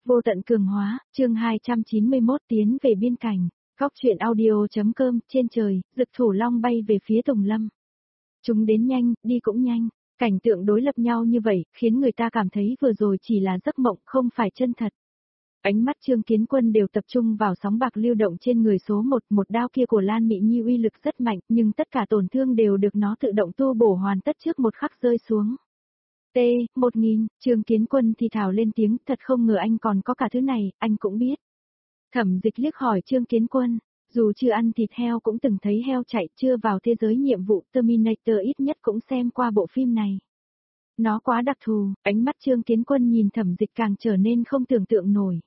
Vô tận cường hóa, chương 291 tiến về biên cảnh. Góc truyện audio.com, trên trời, Dực Thủ Long bay về phía Tùng Lâm. Chúng đến nhanh, đi cũng nhanh. Cảnh tượng đối lập nhau như vậy, khiến người ta cảm thấy vừa rồi chỉ là giấc mộng, không phải chân thật. Ánh mắt Trương Kiến Quân đều tập trung vào sóng bạc lưu động trên người số 1, một đao kia của Lan Mị Nhi uy lực rất mạnh, nhưng tất cả tổn thương đều được nó tự động tu bổ hoàn tất trước một khắc rơi xuống. T-1000, Trương Kiến Quân thì thào lên tiếng, thật không ngờ anh còn có cả thứ này, anh cũng biết. Thẩm Dịch liếc hỏi Trương Kiến Quân, dù chưa ăn thịt heo cũng từng thấy heo chạy, chưa vào thế giới nhiệm vụ Terminator ít nhất cũng xem qua bộ phim này. Nó quá đặc thù, ánh mắt Trương Kiến Quân nhìn Thẩm Dịch càng trở nên không tưởng tượng nổi.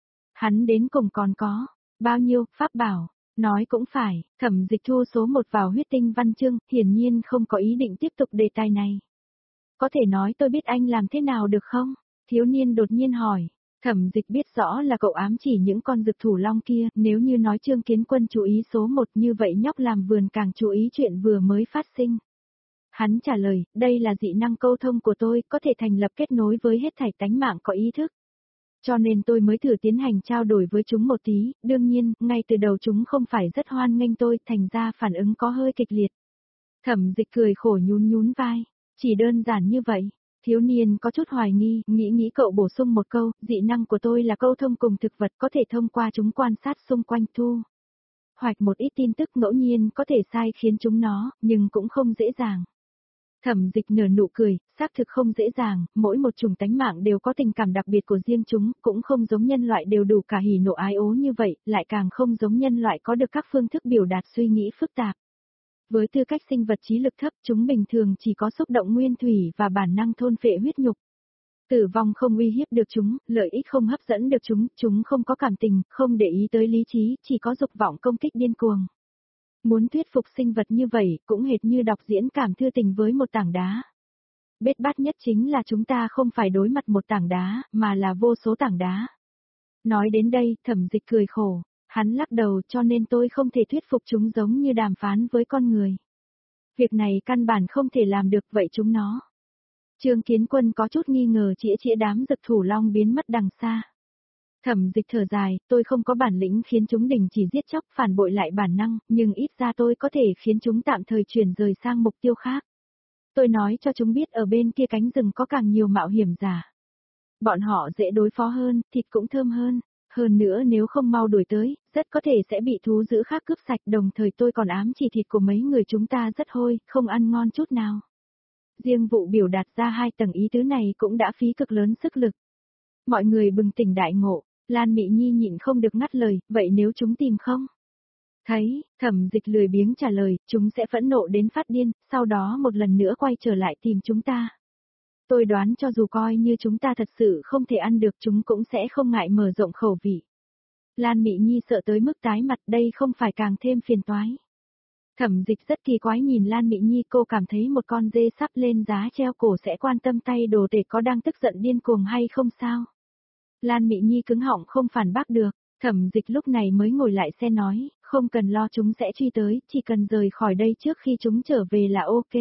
Hắn đến cùng còn có bao nhiêu pháp bảo, nói cũng phải, Thẩm Dịch thu số 1 vào huyết tinh văn chương, hiển nhiên không có ý định tiếp tục đề tài này. Có thể nói tôi biết anh làm thế nào được không? Thiếu niên đột nhiên hỏi. Thẩm Dịch biết rõ là cậu ám chỉ những con Dực Thủ Long kia, nếu như nói Trương Kiến Quân chú ý số 1 như vậy nhóc làm vườn càng chú ý chuyện vừa mới phát sinh. Hắn trả lời, đây là dị năng câu thông của tôi, có thể thành lập kết nối với hết thảy tánh mạng có ý thức. Cho nên tôi mới thử tiến hành trao đổi với chúng một tí, đương nhiên, ngay từ đầu chúng không phải rất hoan nghênh tôi, thành ra phản ứng có hơi kịch liệt. Thẩm Dịch cười khổ nhún vai. Chỉ đơn giản như vậy, thiếu niên có chút hoài nghi, nghĩ cậu bổ sung một câu, dị năng của tôi là câu thông cùng thực vật có thể thông qua chúng quan sát xung quanh thu. Hoạch một ít tin tức ngẫu nhiên có thể sai khiến chúng nó, nhưng cũng không dễ dàng. Thẩm Dịch nở nụ cười, xác thực không dễ dàng, mỗi một chủng tánh mạng đều có tình cảm đặc biệt của riêng chúng, cũng không giống nhân loại đều đủ cả hỉ nộ ái ố như vậy, lại càng không giống nhân loại có được các phương thức biểu đạt suy nghĩ phức tạp. Với tư cách sinh vật trí lực thấp, chúng bình thường chỉ có xúc động nguyên thủy và bản năng thôn phệ huyết nhục. Tử vong không uy hiếp được chúng, lợi ích không hấp dẫn được chúng không có cảm tình, không để ý tới lý trí, chỉ có dục vọng công kích điên cuồng. Muốn thuyết phục sinh vật như vậy, cũng hệt như đọc diễn cảm thư tình với một tảng đá. Bết bát nhất chính là chúng ta không phải đối mặt một tảng đá, mà là vô số tảng đá. Nói đến đây, Thẩm Dịch cười khổ. Hắn lắc đầu, cho nên tôi không thể thuyết phục chúng giống như đàm phán với con người. Việc này căn bản không thể làm được, vậy chúng nó. Trương Kiến Quân có chút nghi ngờ chĩa đám Dực Thủ Long biến mất đằng xa. Thẩm Dịch thở dài, tôi không có bản lĩnh khiến chúng đình chỉ giết chóc phản bội lại bản năng, nhưng ít ra tôi có thể khiến chúng tạm thời chuyển rời sang mục tiêu khác. Tôi nói cho chúng biết ở bên kia cánh rừng có càng nhiều mạo hiểm giả. Bọn họ dễ đối phó hơn, thịt cũng thơm hơn. Hơn nữa nếu không mau đuổi tới, rất có thể sẽ bị thú dữ khác cướp sạch, đồng thời tôi còn ám chỉ thịt của mấy người chúng ta rất hôi, không ăn ngon chút nào. Riêng vụ biểu đạt ra 2 tầng ý tứ này cũng đã phí cực lớn sức lực. Mọi người bừng tỉnh đại ngộ, Lan Mị Nhi nhịn không được ngắt lời, vậy nếu chúng tìm không? Thấy, Thẩm Dịch lười biếng trả lời, chúng sẽ phẫn nộ đến phát điên, sau đó một lần nữa quay trở lại tìm chúng ta. Tôi đoán cho dù coi như chúng ta thật sự không thể ăn được chúng cũng sẽ không ngại mở rộng khẩu vị. Lan Mị Nhi sợ tới mức tái mặt, đây không phải càng thêm phiền toái. Thẩm Dịch rất kỳ quái nhìn Lan Mị Nhi, cô cảm thấy một con dê sắp lên giá treo cổ sẽ quan tâm tay đồ tể có đang tức giận điên cuồng hay không sao? Lan Mị Nhi cứng họng không phản bác được, Thẩm Dịch lúc này mới ngồi lại xe nói, không cần lo chúng sẽ truy tới, chỉ cần rời khỏi đây trước khi chúng trở về là ok.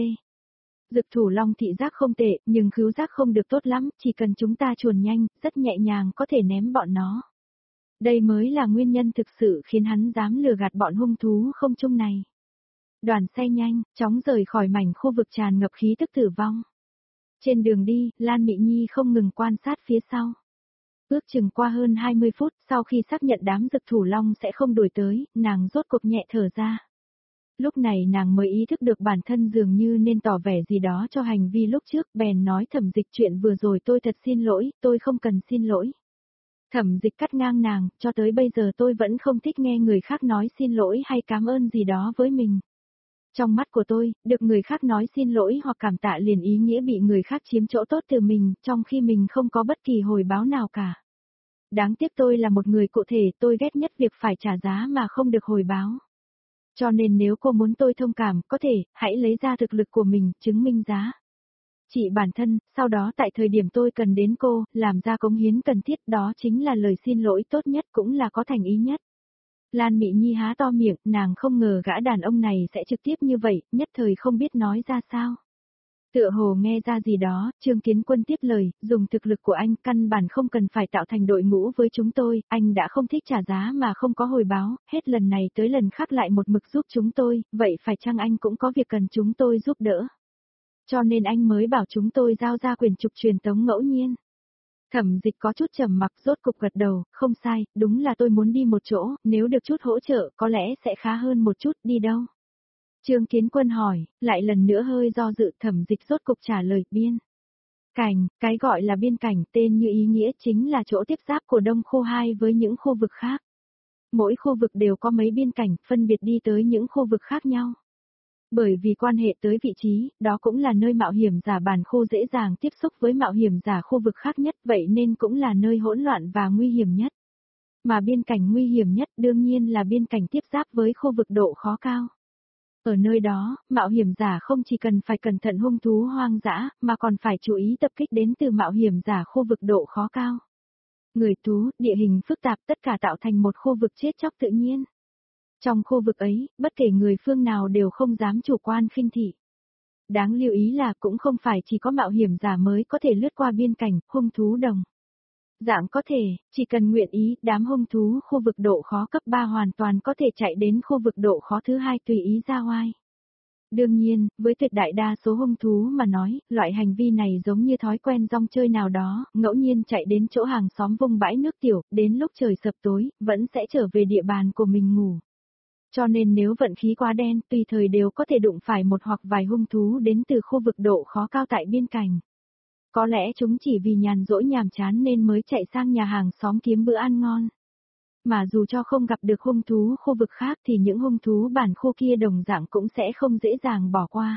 Dực Thủ Long thị giác không tệ, nhưng khứu giác không được tốt lắm, chỉ cần chúng ta chuồn nhanh, rất nhẹ nhàng có thể ném bọn nó. Đây mới là nguyên nhân thực sự khiến hắn dám lừa gạt bọn hung thú không chung này. Đoàn xe nhanh, chóng rời khỏi mảnh khu vực tràn ngập khí tức tử vong. Trên đường đi, Lan Mị Nhi không ngừng quan sát phía sau. Ước chừng qua hơn 20 phút, sau khi xác nhận đám Dực Thủ Long sẽ không đuổi tới, nàng rốt cuộc nhẹ thở ra. Lúc này nàng mới ý thức được bản thân dường như nên tỏ vẻ gì đó cho hành vi lúc trước, bèn nói Thẩm Dịch chuyện vừa rồi tôi thật xin lỗi, tôi không cần xin lỗi. Thẩm Dịch cắt ngang nàng, cho tới bây giờ tôi vẫn không thích nghe người khác nói xin lỗi hay cảm ơn gì đó với mình. Trong mắt của tôi, được người khác nói xin lỗi hoặc cảm tạ liền ý nghĩa bị người khác chiếm chỗ tốt từ mình, trong khi mình không có bất kỳ hồi báo nào cả. Đáng tiếc tôi là một người cụ thể, tôi ghét nhất việc phải trả giá mà không được hồi báo. Cho nên nếu cô muốn tôi thông cảm, có thể, hãy lấy ra thực lực của mình, chứng minh giá trị bản thân, sau đó tại thời điểm tôi cần đến cô, làm ra cống hiến cần thiết, đó chính là lời xin lỗi tốt nhất cũng là có thành ý nhất. Lan Mị Nhi há to miệng, nàng không ngờ gã đàn ông này sẽ trực tiếp như vậy, nhất thời không biết nói ra sao. Tựa hồ nghe ra gì đó, Trương Kiến Quân tiếp lời, dùng thực lực của anh căn bản không cần phải tạo thành đội ngũ với chúng tôi, anh đã không thích trả giá mà không có hồi báo, hết lần này tới lần khác lại một mực giúp chúng tôi, vậy phải chăng anh cũng có việc cần chúng tôi giúp đỡ? Cho nên anh mới bảo chúng tôi giao ra quyền trục truyền tống ngẫu nhiên. Thẩm Dịch có chút trầm mặc rốt cục gật đầu, không sai, đúng là tôi muốn đi một chỗ, nếu được chút hỗ trợ có lẽ sẽ khá hơn một chút, đi đâu? Trương Kiến Quân hỏi, lại lần nữa hơi do dự. Thẩm Dịch rốt cục trả lời, biên cảnh, cái gọi là biên cảnh tên như ý nghĩa chính là chỗ tiếp giáp của Đông Khu 2 với những khu vực khác. Mỗi khu vực đều có mấy biên cảnh, phân biệt đi tới những khu vực khác nhau. Bởi vì quan hệ tới vị trí, đó cũng là nơi mạo hiểm giả bản khu dễ dàng tiếp xúc với mạo hiểm giả khu vực khác nhất, vậy nên cũng là nơi hỗn loạn và nguy hiểm nhất. Mà biên cảnh nguy hiểm nhất đương nhiên là biên cảnh tiếp giáp với khu vực độ khó cao. Ở nơi đó, mạo hiểm giả không chỉ cần phải cẩn thận hung thú hoang dã, mà còn phải chú ý tập kích đến từ mạo hiểm giả khu vực độ khó cao. Người thú, địa hình phức tạp tất cả tạo thành một khu vực chết chóc tự nhiên. Trong khu vực ấy, bất kể người phương nào đều không dám chủ quan khinh thị. Đáng lưu ý là cũng không phải chỉ có mạo hiểm giả mới có thể lướt qua biên cảnh, hung thú đồng dạng có thể, chỉ cần nguyện ý, đám hung thú khu vực độ khó cấp 3 hoàn toàn có thể chạy đến khu vực độ khó thứ 2 tùy ý ra oai. Đương nhiên, với tuyệt đại đa số hung thú mà nói, loại hành vi này giống như thói quen rong chơi nào đó, ngẫu nhiên chạy đến chỗ hàng xóm vung bãi nước tiểu, đến lúc trời sập tối, vẫn sẽ trở về địa bàn của mình ngủ. Cho nên nếu vận khí quá đen, tùy thời đều có thể đụng phải một hoặc vài hung thú đến từ khu vực độ khó cao tại biên cảnh. Có lẽ chúng chỉ vì nhàn rỗi nhàm chán nên mới chạy sang nhà hàng xóm kiếm bữa ăn ngon. Mà dù cho không gặp được hung thú khu vực khác thì những hung thú bản khu kia đồng dạng cũng sẽ không dễ dàng bỏ qua.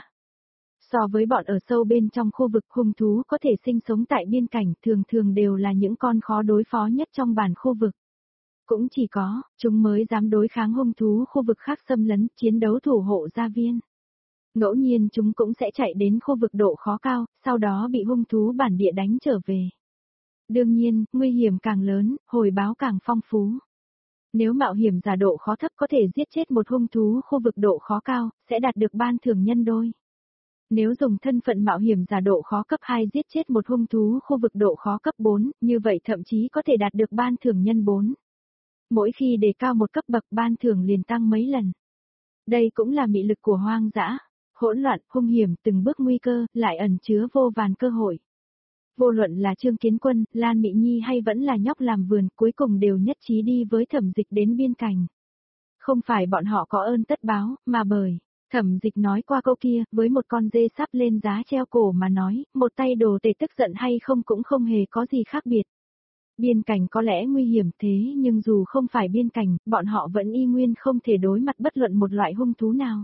So với bọn ở sâu bên trong khu vực, hung thú có thể sinh sống tại biên cảnh thường thường đều là những con khó đối phó nhất trong bản khu vực. Cũng chỉ có, chúng mới dám đối kháng hung thú khu vực khác xâm lấn, chiến đấu thủ hộ gia viên. Ngẫu nhiên chúng cũng sẽ chạy đến khu vực độ khó cao, sau đó bị hung thú bản địa đánh trở về. Đương nhiên, nguy hiểm càng lớn, hồi báo càng phong phú. Nếu mạo hiểm giả độ khó thấp có thể giết chết một hung thú khu vực độ khó cao, sẽ đạt được ban thưởng nhân đôi. Nếu dùng thân phận mạo hiểm giả độ khó cấp 2 giết chết một hung thú khu vực độ khó cấp 4, như vậy thậm chí có thể đạt được ban thưởng nhân 4. Mỗi khi đề cao một cấp bậc ban thưởng liền tăng mấy lần. Đây cũng là mị lực của hoang dã. Hỗn loạn, hung hiểm, từng bước nguy cơ, lại ẩn chứa vô vàn cơ hội. Vô luận là Trương Kiến Quân, Lan Mị Nhi hay vẫn là nhóc làm vườn, cuối cùng đều nhất trí đi với Thẩm Dịch đến biên cảnh. Không phải bọn họ có ơn tất báo, mà bởi, Thẩm Dịch nói qua câu kia, với một con dê sắp lên giá treo cổ mà nói, một tay đồ tể tức giận hay không cũng không hề có gì khác biệt. Biên cảnh có lẽ nguy hiểm thế nhưng dù không phải biên cảnh, bọn họ vẫn y nguyên không thể đối mặt bất luận một loại hung thú nào.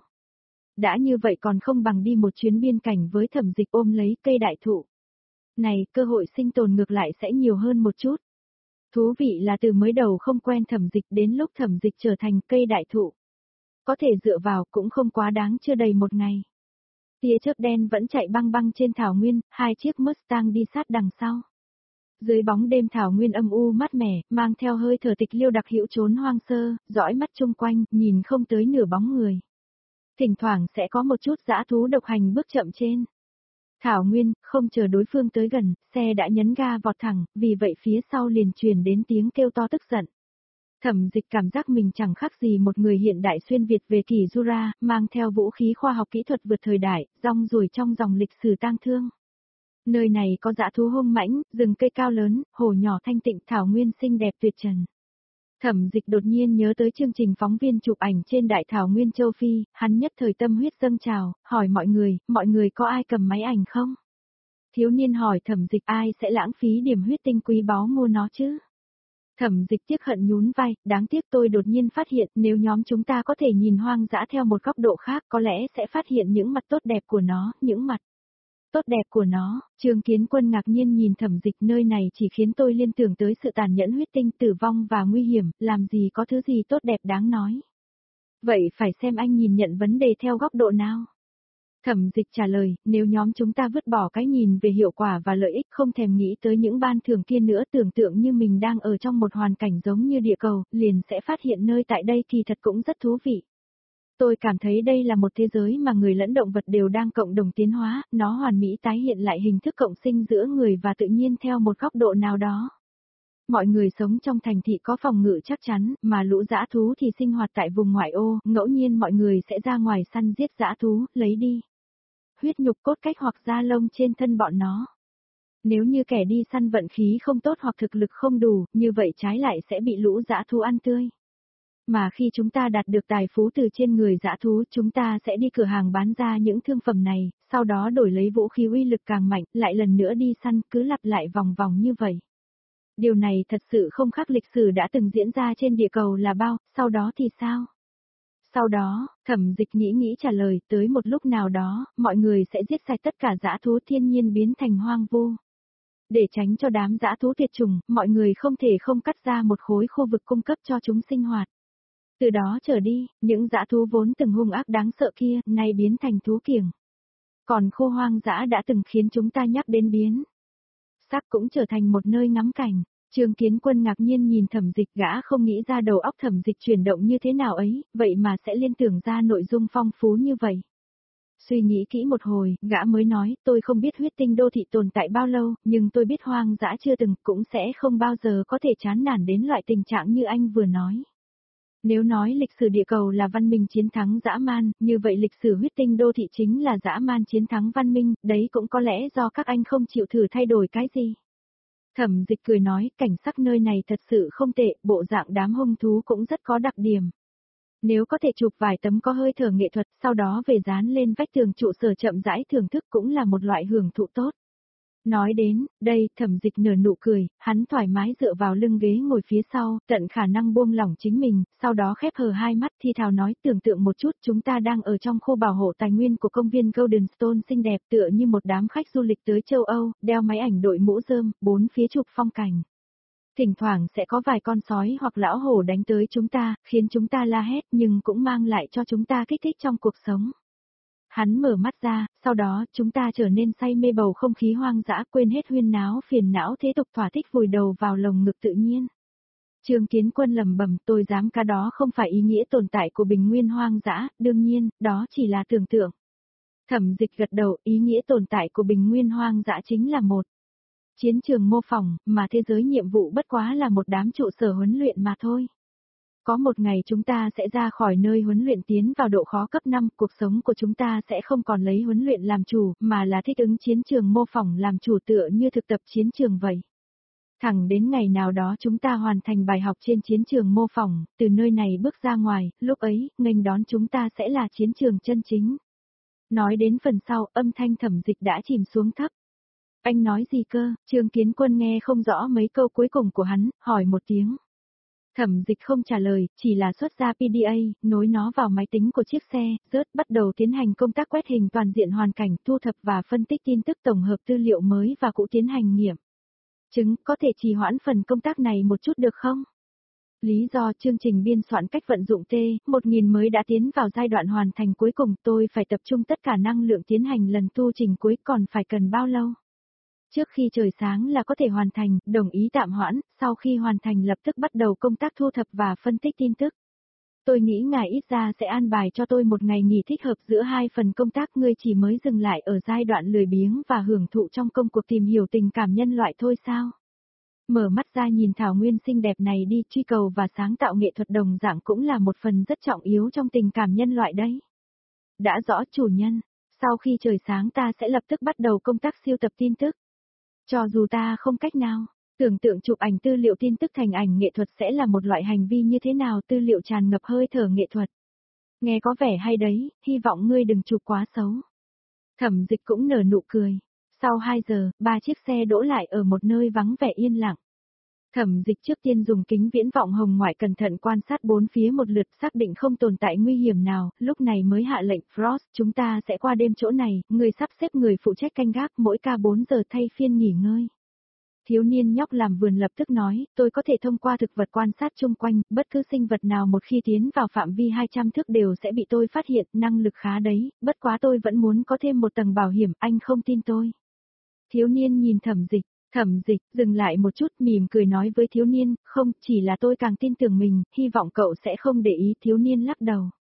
Đã như vậy còn không bằng đi một chuyến biên cảnh với Thẩm Dịch ôm lấy cây đại thụ. Này, cơ hội sinh tồn ngược lại sẽ nhiều hơn một chút. Thú vị là từ mới đầu không quen Thẩm Dịch đến lúc Thẩm Dịch trở thành cây đại thụ. Có thể dựa vào cũng không quá đáng, chưa đầy một ngày. Tia chớp đen vẫn chạy băng băng trên thảo nguyên, hai chiếc Mustang đi sát đằng sau. Dưới bóng đêm thảo nguyên âm u mát mẻ, mang theo hơi thở tịch liêu đặc hữu trốn hoang sơ, dõi mắt chung quanh, nhìn không tới nửa bóng người. Thỉnh thoảng sẽ có một chút dã thú độc hành bước chậm trên thảo nguyên, không chờ đối phương tới gần, xe đã nhấn ga vọt thẳng, vì vậy phía sau liền truyền đến tiếng kêu to tức giận. Thẩm Dịch cảm giác mình chẳng khác gì một người hiện đại xuyên Việt về kỳ Jura, mang theo vũ khí khoa học kỹ thuật vượt thời đại, rong ruổi trong dòng lịch sử tang thương. Nơi này có dã thú hung mãnh, rừng cây cao lớn, hồ nhỏ thanh tịnh, thảo nguyên xinh đẹp tuyệt trần. Thẩm Dịch đột nhiên nhớ tới chương trình phóng viên chụp ảnh trên đại thảo nguyên châu Phi, hắn nhất thời tâm huyết dâng trào, hỏi mọi người có ai cầm máy ảnh không? Thiếu niên hỏi Thẩm Dịch ai sẽ lãng phí điểm huyết tinh quý báu mua nó chứ? Thẩm Dịch tiếc hận nhún vai, đáng tiếc tôi đột nhiên phát hiện nếu nhóm chúng ta có thể nhìn hoang dã theo một góc độ khác có lẽ sẽ phát hiện những mặt tốt đẹp của nó, những mặt tốt đẹp của nó. Trương Kiến Quân ngạc nhiên nhìn Thẩm Dịch, nơi này chỉ khiến tôi liên tưởng tới sự tàn nhẫn huyết tinh, tử vong và nguy hiểm, làm gì có thứ gì tốt đẹp đáng nói. Vậy phải xem anh nhìn nhận vấn đề theo góc độ nào? Thẩm Dịch trả lời, nếu nhóm chúng ta vứt bỏ cái nhìn về hiệu quả và lợi ích, không thèm nghĩ tới những ban thưởng kia nữa, tưởng tượng như mình đang ở trong một hoàn cảnh giống như địa cầu, liền sẽ phát hiện nơi tại đây kỳ thật cũng rất thú vị. Tôi cảm thấy đây là một thế giới mà người lẫn động vật đều đang cộng đồng tiến hóa, nó hoàn mỹ tái hiện lại hình thức cộng sinh giữa người và tự nhiên theo một góc độ nào đó. Mọi người sống trong thành thị có phòng ngự chắc chắn, mà lũ dã thú thì sinh hoạt tại vùng ngoại ô, ngẫu nhiên mọi người sẽ ra ngoài săn giết dã thú, lấy đi huyết nhục cốt cách hoặc da lông trên thân bọn nó. Nếu như kẻ đi săn vận khí không tốt hoặc thực lực không đủ, như vậy trái lại sẽ bị lũ dã thú ăn tươi. Mà khi chúng ta đạt được tài phú từ trên người dã thú, chúng ta sẽ đi cửa hàng bán ra những thương phẩm này, sau đó đổi lấy vũ khí uy lực càng mạnh, lại lần nữa đi săn, cứ lặp lại vòng vòng như vậy. Điều này thật sự không khác lịch sử đã từng diễn ra trên địa cầu là bao, sau đó thì sao? Sau đó, Thẩm Dịch nghĩ trả lời, tới một lúc nào đó, mọi người sẽ giết sạch tất cả dã thú thiên nhiên biến thành hoang vu. Để tránh cho đám dã thú tuyệt chủng, mọi người không thể không cắt ra một khối khu vực cung cấp cho chúng sinh hoạt. Từ đó trở đi, những dã thú vốn từng hung ác đáng sợ kia, nay biến thành thú kiểng. Còn khô hoang dã đã từng khiến chúng ta nhắc đến biến sắc cũng trở thành một nơi ngắm cảnh. Trương Kiến Quân ngạc nhiên nhìn Thẩm Dịch, gã không nghĩ ra đầu óc Thẩm Dịch chuyển động như thế nào ấy, vậy mà sẽ liên tưởng ra nội dung phong phú như vậy. Suy nghĩ kỹ một hồi, gã mới nói, tôi không biết huyết tinh đô thị tồn tại bao lâu, nhưng tôi biết hoang dã chưa từng, cũng sẽ không bao giờ có thể chán nản đến loại tình trạng như anh vừa nói. Nếu nói lịch sử địa cầu là văn minh chiến thắng dã man, như vậy lịch sử huyết tinh đô thị chính là dã man chiến thắng văn minh, đấy cũng có lẽ do các anh không chịu thử thay đổi cái gì. Thẩm Dịch cười nói, cảnh sắc nơi này thật sự không tệ, bộ dạng đám hung thú cũng rất có đặc điểm. Nếu có thể chụp vài tấm có hơi thở nghệ thuật, sau đó về dán lên vách tường trụ sở chậm rãi thưởng thức cũng là một loại hưởng thụ tốt. Nói đến, đây, Thẩm Dịch nở nụ cười, hắn thoải mái dựa vào lưng ghế ngồi phía sau, tận khả năng buông lỏng chính mình, sau đó khép hờ hai mắt thi thào nói, tưởng tượng một chút, chúng ta đang ở trong khu bảo hộ tài nguyên của công viên Golden Stone xinh đẹp tựa như một đám khách du lịch tới châu Âu, đeo máy ảnh đội mũ rơm, bốn phía chụp phong cảnh. Thỉnh thoảng sẽ có vài con sói hoặc lão hổ đánh tới chúng ta, khiến chúng ta la hét nhưng cũng mang lại cho chúng ta kích thích trong cuộc sống. Hắn mở mắt ra, sau đó chúng ta trở nên say mê bầu không khí hoang dã, quên hết huyên náo phiền não thế tục, thỏa thích vùi đầu vào lồng ngực tự nhiên. Trương Kiến Quân lẩm bẩm, tôi dám cá đó không phải ý nghĩa tồn tại của bình nguyên hoang dã, đương nhiên, đó chỉ là tưởng tượng. Thẩm Dịch gật đầu, ý nghĩa tồn tại của bình nguyên hoang dã chính là một chiến trường mô phỏng, mà thế giới nhiệm vụ bất quá là một đám trụ sở huấn luyện mà thôi. Có một ngày chúng ta sẽ ra khỏi nơi huấn luyện tiến vào độ khó cấp 5, cuộc sống của chúng ta sẽ không còn lấy huấn luyện làm chủ, mà là thích ứng chiến trường mô phỏng làm chủ tựa như thực tập chiến trường vậy. Thẳng đến ngày nào đó chúng ta hoàn thành bài học trên chiến trường mô phỏng, từ nơi này bước ra ngoài, lúc ấy, nghênh đón chúng ta sẽ là chiến trường chân chính. Nói đến phần sau, âm thanh Thẩm Dịch đã chìm xuống thấp. Anh nói gì cơ? Trương Kiến Quân nghe không rõ mấy câu cuối cùng của hắn, hỏi một tiếng. Thẩm Dịch không trả lời, chỉ là xuất ra PDA, nối nó vào máy tính của chiếc xe, bắt đầu tiến hành công tác quét hình toàn diện hoàn cảnh, thu thập và phân tích tin tức tổng hợp tư liệu mới và cũ tiến hành nghiệm chứng, có thể trì hoãn phần công tác này một chút được không? Lý do chương trình biên soạn cách vận dụng T1000 mới đã tiến vào giai đoạn hoàn thành cuối cùng, tôi phải tập trung tất cả năng lượng tiến hành lần tu trình cuối, còn phải cần bao lâu? Trước khi trời sáng là có thể hoàn thành, đồng ý tạm hoãn, sau khi hoàn thành lập tức bắt đầu công tác thu thập và phân tích tin tức. Tôi nghĩ ngài ít ra sẽ an bài cho tôi một ngày nghỉ thích hợp giữa hai phần công tác, ngươi chỉ mới dừng lại ở giai đoạn lười biếng và hưởng thụ trong công cuộc tìm hiểu tình cảm nhân loại thôi sao? Mở mắt ra nhìn thảo nguyên xinh đẹp này đi, truy cầu và sáng tạo nghệ thuật đồng dạng cũng là một phần rất trọng yếu trong tình cảm nhân loại đấy. Đã rõ chủ nhân, sau khi trời sáng ta sẽ lập tức bắt đầu công tác siêu tập tin tức. Cho dù ta không cách nào tưởng tượng chụp ảnh tư liệu tin tức thành ảnh nghệ thuật sẽ là một loại hành vi như thế nào, tư liệu tràn ngập hơi thở nghệ thuật. Nghe có vẻ hay đấy, hy vọng ngươi đừng chụp quá xấu. Thẩm Dịch cũng nở nụ cười. Sau 2 giờ, 3 chiếc xe đỗ lại ở một nơi vắng vẻ yên lặng. Thẩm Dịch trước tiên dùng kính viễn vọng hồng ngoại cẩn thận quan sát bốn phía một lượt, xác định không tồn tại nguy hiểm nào, lúc này mới hạ lệnh, Frost, chúng ta sẽ qua đêm chỗ này, người sắp xếp người phụ trách canh gác, mỗi ca 4 giờ thay phiên nghỉ ngơi. Thiếu niên nhóc làm vườn lập tức nói, tôi có thể thông qua thực vật quan sát chung quanh, bất cứ sinh vật nào một khi tiến vào phạm vi 200 thước đều sẽ bị tôi phát hiện, năng lực khá đấy, bất quá tôi vẫn muốn có thêm một tầng bảo hiểm, anh không tin tôi. Thiếu niên nhìn Thẩm Dịch, dừng lại một chút, mỉm cười nói với thiếu niên, không, chỉ là tôi càng tin tưởng mình, hy vọng cậu sẽ không để ý, thiếu niên lắc đầu.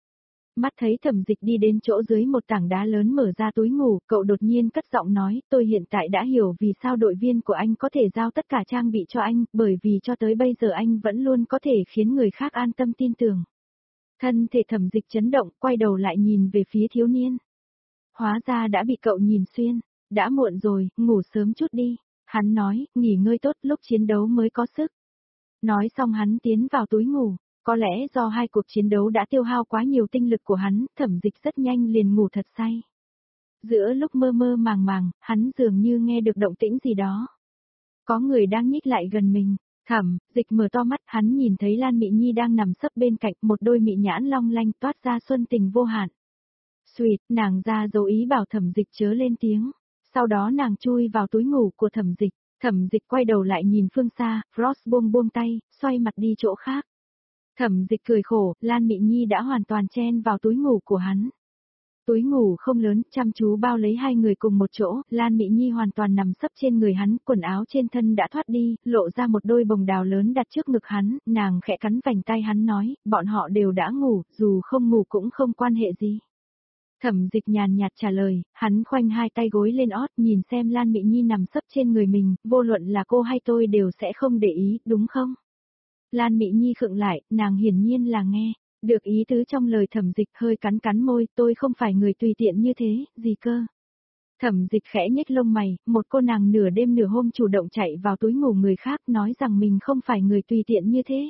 Mắt thấy Thẩm Dịch đi đến chỗ dưới một tảng đá lớn mở ra túi ngủ, cậu đột nhiên cất giọng nói, tôi hiện tại đã hiểu vì sao đội viên của anh có thể giao tất cả trang bị cho anh, bởi vì cho tới bây giờ anh vẫn luôn có thể khiến người khác an tâm tin tưởng. Thân thể Thẩm Dịch chấn động, quay đầu lại nhìn về phía thiếu niên. Hóa ra đã bị cậu nhìn xuyên, đã muộn rồi, ngủ sớm chút đi. Hắn nói, nghỉ ngơi tốt lúc chiến đấu mới có sức. Nói xong hắn tiến vào túi ngủ. Có lẽ do hai cuộc chiến đấu đã tiêu hao quá nhiều tinh lực của hắn, Thẩm Dịch rất nhanh liền ngủ thật say. Giữa lúc mơ mơ màng màng, hắn dường như nghe được động tĩnh gì đó. Có người đang nhích lại gần mình. Thẩm Dịch mở to mắt, hắn nhìn thấy Lan Mị Nhi đang nằm sấp bên cạnh, một đôi mị nhãn long lanh toát ra xuân tình vô hạn. Xuyệt, nàng ra dấu ý bảo Thẩm Dịch chớ lên tiếng. Sau đó nàng chui vào túi ngủ của Thẩm Dịch. Thẩm Dịch quay đầu lại nhìn phương xa, Frost buông tay, xoay mặt đi chỗ khác. Thẩm Dịch cười khổ, Lan Mị Nhi đã hoàn toàn chen vào túi ngủ của hắn. Túi ngủ không lớn, chăm chú bao lấy hai người cùng một chỗ, Lan Mị Nhi hoàn toàn nằm sấp trên người hắn, quần áo trên thân đã thoát đi, lộ ra một đôi bồng đào lớn đặt trước ngực hắn, nàng khẽ cắn vành tay hắn nói, bọn họ đều đã ngủ, dù không ngủ cũng không quan hệ gì. Thẩm Dịch nhàn nhạt trả lời, hắn khoanh hai tay gối lên ót nhìn xem Lan Mị Nhi nằm sấp trên người mình, vô luận là cô hay tôi đều sẽ không để ý, đúng không? Lan Mị Nhi khựng lại, nàng hiển nhiên là nghe được ý tứ trong lời Thẩm Dịch, hơi cắn môi, tôi không phải người tùy tiện như thế, gì cơ. Thẩm Dịch khẽ nhếch lông mày, một cô nàng nửa đêm nửa hôm chủ động chạy vào túi ngủ người khác nói rằng mình không phải người tùy tiện như thế.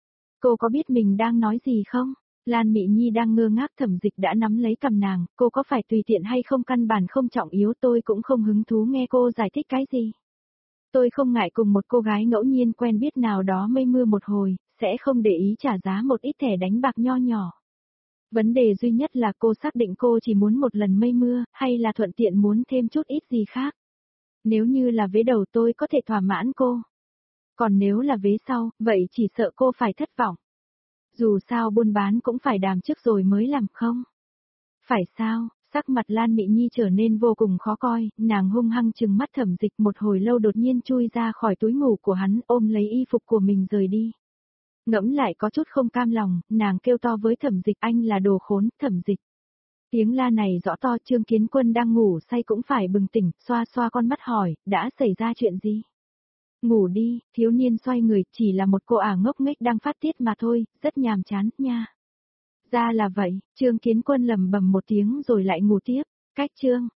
Cô có biết mình đang nói gì không? Lan Mị Nhi đang ngơ ngác, Thẩm Dịch đã nắm lấy cầm nàng, cô có phải tùy tiện hay không căn bản không trọng yếu, tôi cũng không hứng thú nghe cô giải thích cái gì. Tôi không ngại cùng một cô gái ngẫu nhiên quen biết nào đó mây mưa một hồi, sẽ không để ý trả giá một ít thẻ đánh bạc nho nhỏ. Vấn đề duy nhất là cô xác định cô chỉ muốn một lần mây mưa, hay là thuận tiện muốn thêm chút ít gì khác. Nếu như là vế đầu tôi có thể thỏa mãn cô. Còn nếu là vế sau, vậy chỉ sợ cô phải thất vọng. Dù sao buôn bán cũng phải đàm trước rồi mới làm không? Phải sao? Sắc mặt Lan Mị Nhi trở nên vô cùng khó coi, nàng hung hăng trừng mắt Thẩm Dịch một hồi lâu đột nhiên chui ra khỏi túi ngủ của hắn ôm lấy y phục của mình rời đi. Ngẫm lại có chút không cam lòng, nàng kêu to với Thẩm Dịch, anh là đồ khốn, Thẩm Dịch. Tiếng la này rõ to, Trương Kiến Quân đang ngủ say cũng phải bừng tỉnh, xoa xoa con mắt hỏi, đã xảy ra chuyện gì? Ngủ đi, thiếu niên xoay người, chỉ là một cô ả ngốc nghếch đang phát tiết mà thôi, rất nhàm chán, nha. Ra là vậy, Trương Kiến Quân lẩm bẩm một tiếng rồi lại ngủ tiếp. Cách chương